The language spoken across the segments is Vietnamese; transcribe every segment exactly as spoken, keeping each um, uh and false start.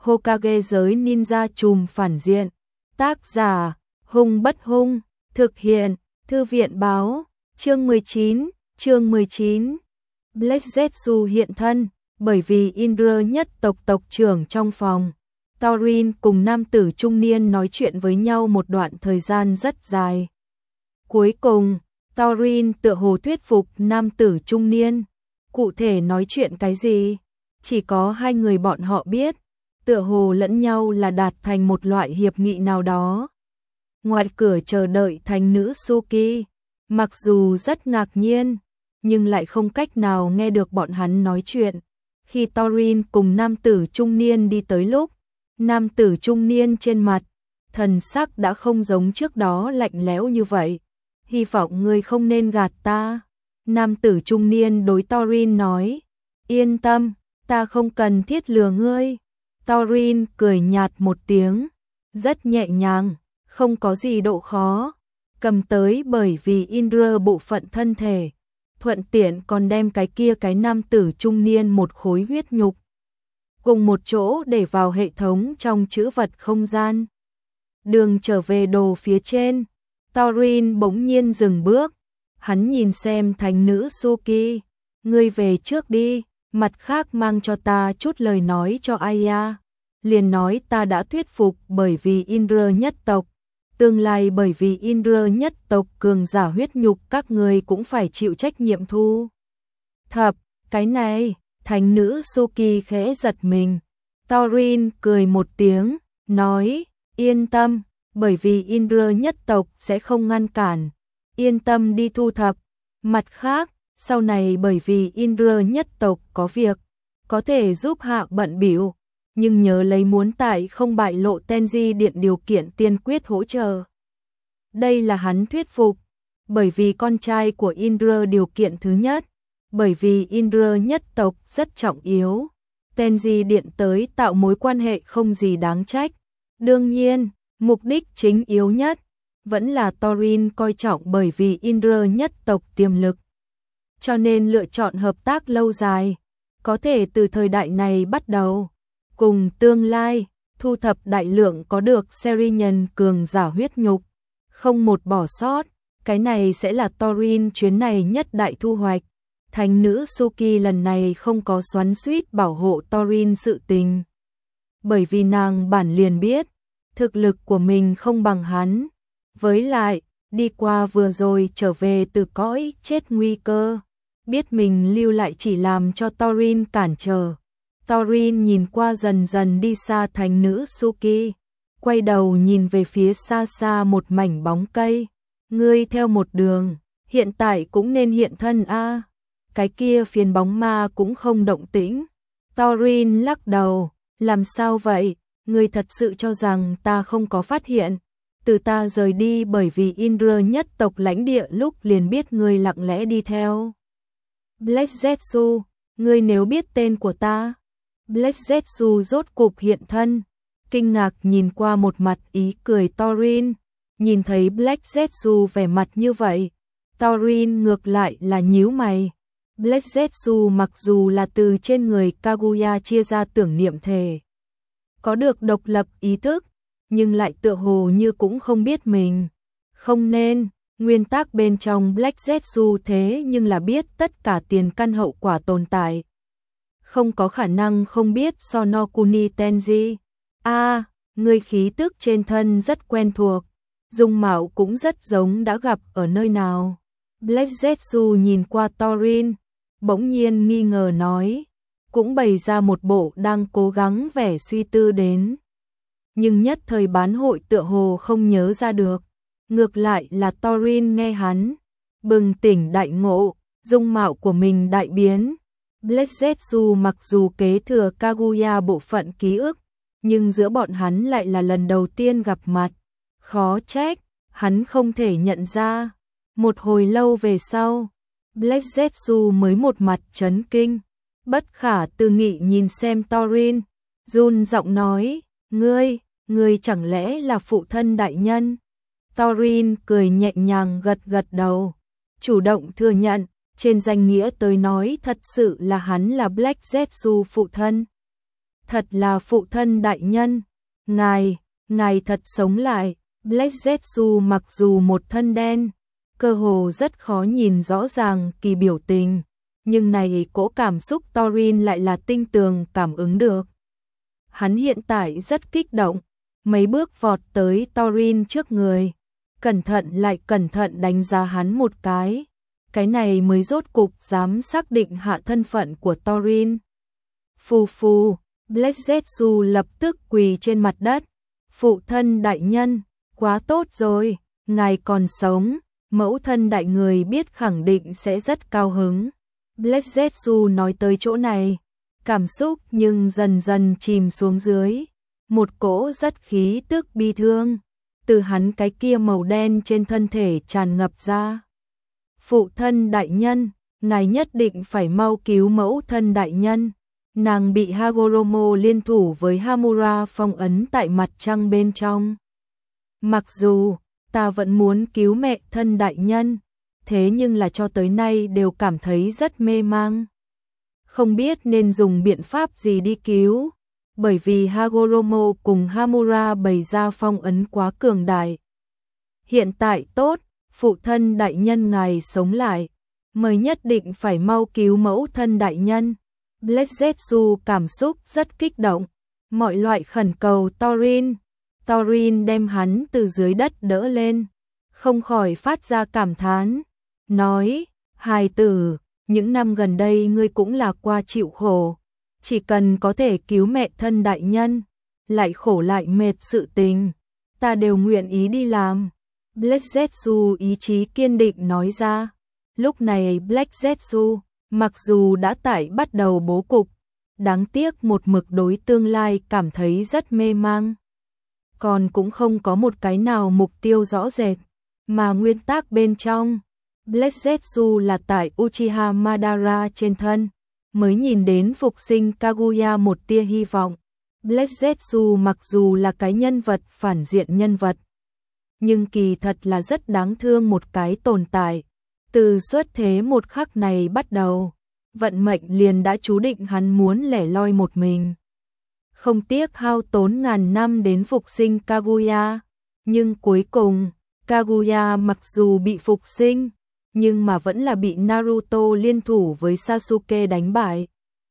Hokage giới ninja trùm phản diện. Tác giả, Hung Bất Hung, thực hiện, Thư viện báo, chương mười chín, chương mười chín. Black Zetsu hiện thân, bởi vì Indra nhất tộc tộc trưởng trong phòng. Thorin cùng nam tử trung niên nói chuyện với nhau một đoạn thời gian rất dài. Cuối cùng, Thorin tựa hồ thuyết phục nam tử trung niên. Cụ thể nói chuyện cái gì? Chỉ có hai người bọn họ biết, tựa hồ lẫn nhau là đạt thành một loại hiệp nghị nào đó. Ngoài cửa chờ đợi thành nữ Suki, mặc dù rất ngạc nhiên, nhưng lại không cách nào nghe được bọn hắn nói chuyện. Khi Thorin cùng nam tử trung niên đi tới lúc, nam tử trung niên trên mặt, thần sắc đã không giống trước đó lạnh lẽo như vậy. Hy vọng ngươi không nên gạt ta. Nam tử trung niên đối Thorin nói, yên tâm, ta không cần thiết lừa ngươi. Thorin cười nhạt một tiếng, rất nhẹ nhàng, không có gì độ khó. Cầm tới bởi vì Indra bộ phận thân thể, thuận tiện còn đem cái kia cái nam tử trung niên một khối huyết nhục cùng một chỗ để vào hệ thống trong trữ vật không gian. Đường trở về đồ phía trên, Thorin bỗng nhiên dừng bước, hắn nhìn xem thành nữ Suki, ngươi về trước đi, mặt khác mang cho ta chút lời nói cho Aya. Liền nói ta đã thuyết phục bởi vì Indra nhất tộc, tương lai bởi vì Indra nhất tộc cường giả huyết nhục các ngươi cũng phải chịu trách nhiệm thu thập. Cái này, thành nữ Suki khẽ giật mình. Thorin cười một tiếng, nói, yên tâm, bởi vì Indra nhất tộc sẽ không ngăn cản, yên tâm đi thu thập. Mặt khác, sau này bởi vì Indra nhất tộc có việc, có thể giúp hạ bận bịu, nhưng nhớ lấy muốn tại không bại lộ Tenji điện điều kiện tiên quyết hỗ trợ. Đây là hắn thuyết phục, bởi vì con trai của Indra điều kiện thứ nhất, bởi vì Indra nhất tộc rất trọng yếu, Tenji điện tới tạo mối quan hệ không gì đáng trách. Đương nhiên, mục đích chính yếu nhất vẫn là Thorin coi trọng bởi vì Indra nhất tộc tiềm lực, cho nên lựa chọn hợp tác lâu dài, có thể từ thời đại này bắt đầu, cùng tương lai thu thập đại lượng có được series nhân cường giả huyết nhục, không một bỏ sót. Cái này sẽ là Thorin chuyến này nhất đại thu hoạch. Thành nữ Suki lần này không có xoắn xuýt bảo hộ Thorin sự tình, bởi vì nàng bản liền biết thực lực của mình không bằng hắn. Với lại, đi qua vừa rồi trở về từ cõi chết nguy cơ, biết mình lưu lại chỉ làm cho Thorin cản trở. Thorin nhìn qua dần dần đi xa thành nữ Suki, quay đầu nhìn về phía xa xa một mảnh bóng cây. Ngươi theo một đường, hiện tại cũng nên hiện thân a. Cái kia phiến bóng ma cũng không động tĩnh. Thorin lắc đầu, làm sao vậy? Ngươi thật sự cho rằng ta không có phát hiện? Từ ta rời đi bởi vì Indra nhất tộc lãnh địa lúc liền biết ngươi lặng lẽ đi theo. Black Zetsu, ngươi nếu biết tên của ta. Black Zetsu rốt cục hiện thân, kinh ngạc nhìn qua một mặt ý cười Thorin, nhìn thấy Black Zetsu vẻ mặt như vậy, Thorin ngược lại là nhíu mày. Black Zetsu mặc dù là từ trên người Kaguya chia ra tưởng niệm thể, có được độc lập ý thức, nhưng lại tựa hồ như cũng không biết mình. Không nên, nguyên tắc bên trong Black Zetsu thế nhưng là biết tất cả tiền căn hậu quả tồn tại. Không có khả năng không biết Sonokuni Tenji. A, à, người khí tức trên thân rất quen thuộc, dung mạo cũng rất giống đã gặp ở nơi nào. Black Zetsu nhìn qua Thorin, bỗng nhiên nghi ngờ nói, cũng bày ra một bộ đang cố gắng vẻ suy tư đến. Nhưng nhất thời bán hội tựa hồ không nhớ ra được. Ngược lại là Thorin nghe hắn bừng tỉnh đại ngộ, dung mạo của mình đại biến. Black Zetsu mặc dù kế thừa Kaguya bộ phận ký ức, nhưng giữa bọn hắn lại là lần đầu tiên gặp mặt. Khó trách, hắn không thể nhận ra. Một hồi lâu về sau, Black Zetsu mới một mặt chấn kinh, bất khả tư nghị nhìn xem Thorin, run giọng nói, ngươi, ngươi chẳng lẽ là phụ thân đại nhân? Thorin cười nhẹ nhàng gật gật đầu, chủ động thừa nhận, trên danh nghĩa tới nói thật sự là hắn là Black Zetsu phụ thân. Thật là phụ thân đại nhân, ngài, ngài thật sống lại. Black Zetsu mặc dù một thân đen, cơ hồ rất khó nhìn rõ ràng kỳ biểu tình, nhưng này cỗ cảm xúc Thorin lại là tinh tường cảm ứng được. Hắn hiện tại rất kích động, mấy bước vọt tới Thorin trước người, cẩn thận lại cẩn thận đánh giá hắn một cái. Cái này mới rốt cục dám xác định hạ thân phận của Thorin. Phù phù, Black Zetsu lập tức quỳ trên mặt đất. Phụ thân đại nhân, quá tốt rồi, ngài còn sống, mẫu thân đại người biết khẳng định sẽ rất cao hứng. Black Zetsu nói tới chỗ này, cảm xúc nhưng dần dần chìm xuống dưới, một cỗ rất khí tức bi thương từ hắn cái kia màu đen trên thân thể tràn ngập ra. Phụ thân đại nhân, ngài nhất định phải mau cứu mẫu thân đại nhân. Nàng bị Hagoromo liên thủ với Hamura phong ấn tại mặt trăng bên trong. Mặc dù ta vẫn muốn cứu mẹ thân đại nhân, thế nhưng là cho tới nay đều cảm thấy rất mê mang. Không biết nên dùng biện pháp gì đi cứu, bởi vì Hagoromo cùng Hamura bày ra phong ấn quá cường đại. Hiện tại tốt, phụ thân đại nhân ngài sống lại, mới nhất định phải mau cứu mẫu thân đại nhân. Black Zetsu cảm xúc rất kích động, mọi loại khẩn cầu Thorin. Thorin đem hắn từ dưới đất đỡ lên, không khỏi phát ra cảm thán, nói, hài tử, những năm gần đây ngươi cũng là qua chịu khổ, chỉ cần có thể cứu mẹ thân đại nhân, lại khổ lại mệt sự tình, ta đều nguyện ý đi làm. Black Zetsu ý chí kiên định nói ra. Lúc này Black Zetsu, mặc dù đã tại bắt đầu bố cục, đáng tiếc một mực đối tương lai cảm thấy rất mê mang. Còn cũng không có một cái nào mục tiêu rõ rệt, mà nguyên tắc bên trong, Black Zetsu là tại Uchiha Madara trên thân, mới nhìn đến phục sinh Kaguya một tia hy vọng. Black Zetsu mặc dù là cái nhân vật phản diện nhân vật, nhưng kỳ thật là rất đáng thương một cái tồn tại. Từ xuất thế một khắc này bắt đầu, vận mệnh liền đã chú định hắn muốn lẻ loi một mình. Không tiếc hao tốn ngàn năm đến phục sinh Kaguya, nhưng cuối cùng, Kaguya mặc dù bị phục sinh, nhưng mà vẫn là bị Naruto liên thủ với Sasuke đánh bại.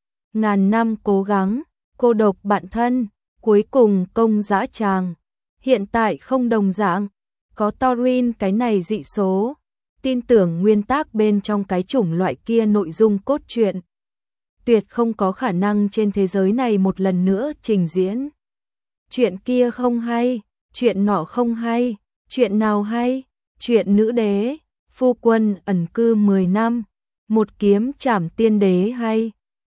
Ngàn năm cố gắng, cô độc bạn thân, cuối cùng công dã tràng. Hiện tại không đồng dạng, có Thorin cái này dị số, tin tưởng nguyên tắc bên trong cái chủng loại kia nội dung cốt truyện, tuyệt không có khả năng trên thế giới này một lần nữa trình diễn. Chuyện kia không hay, chuyện nọ không hay, chuyện nào hay, chuyện nữ đế, phu quân ẩn cư mười năm, một kiếm trảm tiên đế hay.